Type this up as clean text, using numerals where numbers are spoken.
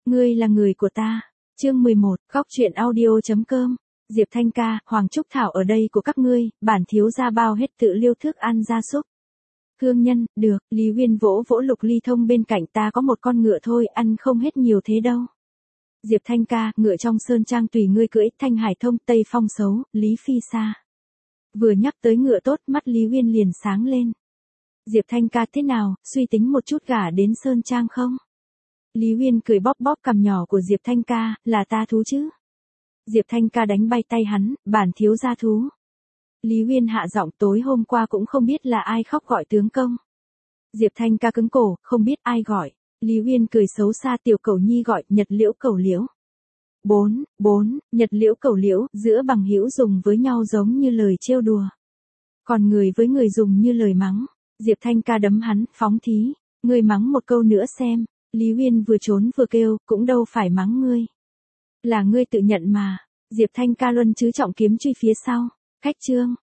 Ngươi là người của ta. Chương 11, góc truyện audio.com. Diệp Thanh ca, Hoàng Trúc Thảo ở đây của các ngươi, bản thiếu gia bao hết tự liêu thức ăn gia súc. Hương Nhân, được, Lý Uyên vỗ vỗ Lục Ly Thông bên cạnh, ta có một con ngựa thôi, ăn không hết nhiều thế đâu. Diệp Thanh ca, ngựa trong sơn trang tùy ngươi cưỡi, Thanh Hải Thông, Tây Phong xấu, Lý Phi xa. Vừa nhắc tới ngựa tốt, mắt Lý Uyên liền sáng lên. Diệp Thanh ca thế nào, suy tính một chút gả đến sơn trang không? Lý Uyên cười bóp bóp cằm nhỏ của Diệp Thanh ca, là ta thú chứ? Diệp Thanh ca đánh bay tay hắn, bản thiếu gia thú. Lý Uyên hạ giọng, tối hôm qua cũng không biết là ai khóc gọi tướng công. Diệp Thanh ca cứng cổ, không biết ai gọi. Lý Uyên cười xấu xa, tiểu cẩu nhi gọi, Nhật Liễu Cẩu Liễu. 4, Nhật Liễu Cẩu Liễu, giữa bằng hữu dùng với nhau giống như lời trêu đùa. Còn người với người dùng như lời mắng. Diệp Thanh ca đấm hắn, phóng thí. Ngươi mắng một câu nữa xem. Lý Uyên vừa trốn vừa kêu, cũng đâu phải mắng ngươi. Là ngươi tự nhận mà. Diệp Thanh ca luân chứ trọng kiếm truy phía sau. Khách trương.